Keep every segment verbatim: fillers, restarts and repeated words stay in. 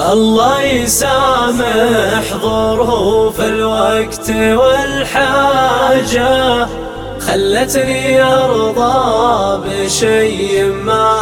الله يسامح ظروف الوقت والحاجة، خلتني أرضى بشيء ما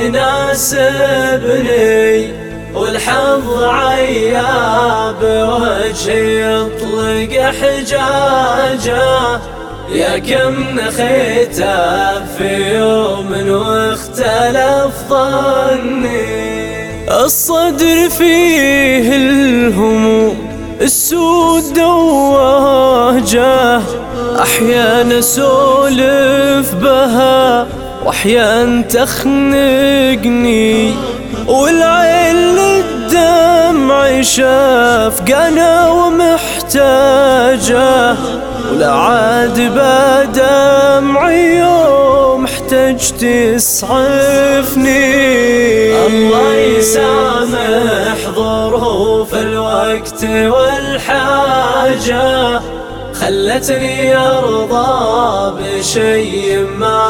يناسبني، والحظ عياب وجهي يطلق حجاجه، يا كم نخيته في يوم واختلف ظني. الصدر فيه الهموم السود دواجه، أحيانا أسولف بها وأحيانا تخنقني، والعين للدمع شافقانة ومحتاجة، ولا عاد بدمعي يوم احتجت يسعفني. الله يسامح ظروف الوقت والحاجة، خلتني أرضى بشيء ما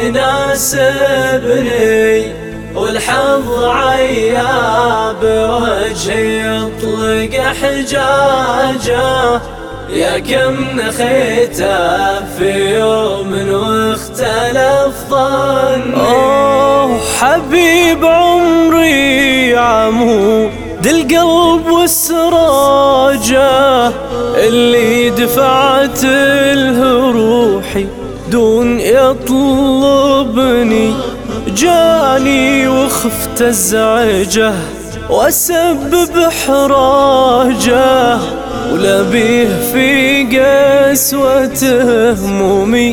يناسبني، والحظ عياب وجهي يطلق حجاجه، يا كم نخيته في يوم واختلف ظني. أوه حبيب عمري عمود القلب والسراجة، اللي دفعت له روحي دون يطلبني، جاني وخفت ازعجه واسبب حراجه، ولا بيه في قسوة همومي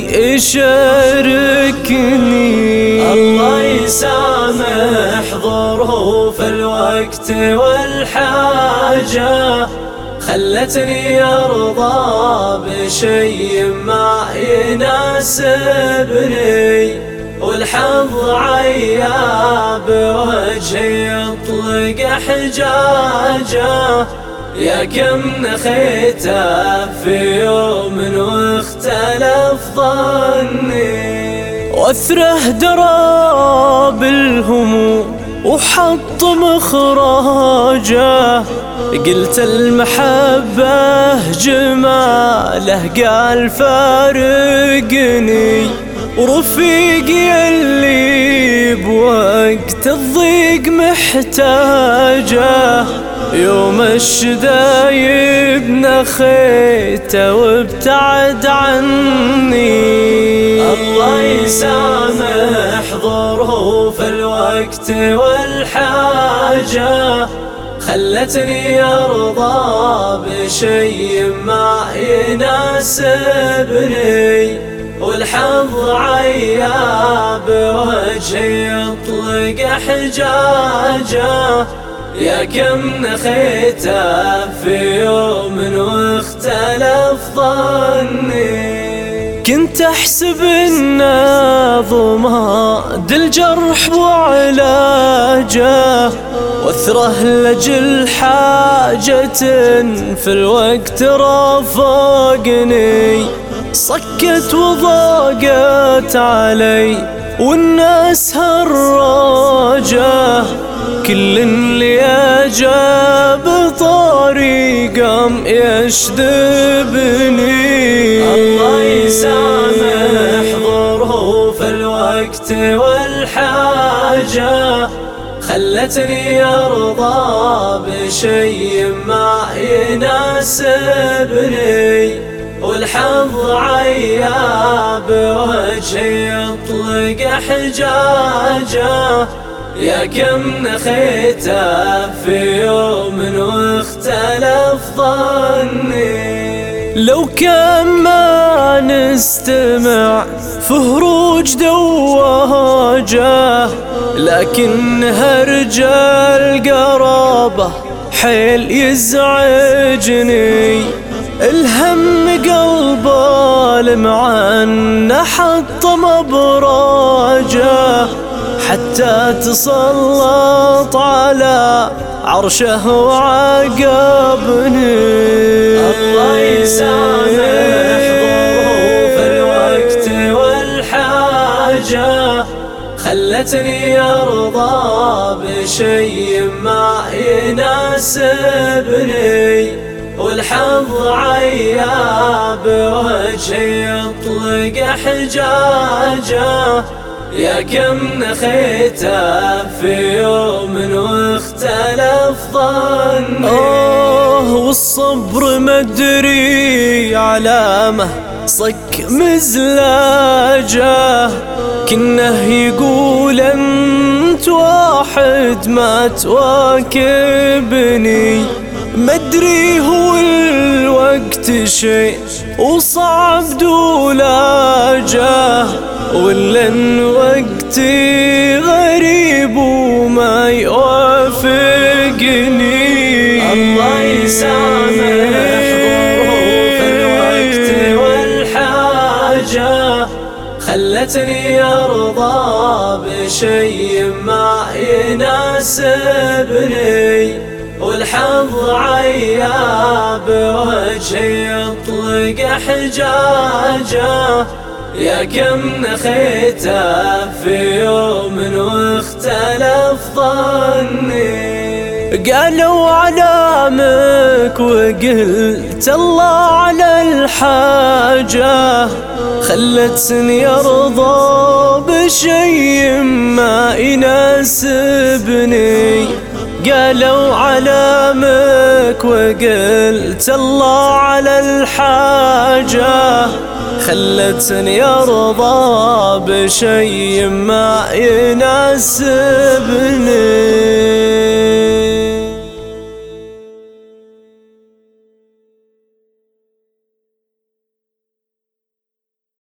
يشاركني. الله يسامح ظروف الوقت والحاجة، خلتني أرضى بشيء ما يناسبني، والحظ عياب وجهي يطلق حجاجه، يا كم نخيته في يوم واختلف ظني. واثره دراب الهموم وحط مخراجه، قلت المحبة جماله قال فارقني، ورفيقي اللي بوقت الضيق محتاجه، يوم الشدايب نخيته وابتعد عني. الله يسامح ظروف الوقت والحاجة، خلتني أرضى بشيء ما يناسبني، والحظ عياب وجهي يطلق حجاجه، يا كم نخيته في يوم واختلف ظني. كنت أحسب إنه ضماد الجرح وعلاجه، واثره لجل حاجة في الوقت رافقني، صكت وضاقت علي والناس هراجه، كل اللي أجاب طريقهم يشذبني. الله يسامح ظروف الوقت والحاجة، خلتني أرضى بشيء ما يناسبني، والحظ عياب وجهي يطلق حجاجه، يا كم نخيته في يوم واختلف ظني. لو كان ما نستمع في هروج دواجه، لكنها رجال قرابة حيل يزعجني، الهم قلبه لمعنا حط مبراجه، حتى تسلط على عرشه وعاقبني. الله يسامح ظروف الوقت والحاجة، خلى خلتني أرضى بشيء ما يناسبني، والحظ عياب وجهي يطلق حجاجه. يا كم نخيته في يوم واختلف ظني، اوه والصبر مدري علامه صك مزلاجه. كنه يقول انت واحد ما تواكبني، مدري هو الوقت شيء وصعب دولاجه، ولا ان وقتي غريب وما يوافقني. الله يسامح ظروف الوقت والحاجة، خلتني أرضى بشيء ما يناسبني، والحظ عياب وجهي يطلق حجاجه. يا كم نخيته في يوم واختلف ظني. قالوا علامك وقلت الله على الحاجة، خلتني أرضى بشيء ما يناسبني. قالوا علامك وقلت الله على الحاجة، خلتني أرضى بشيء ما يناسبني.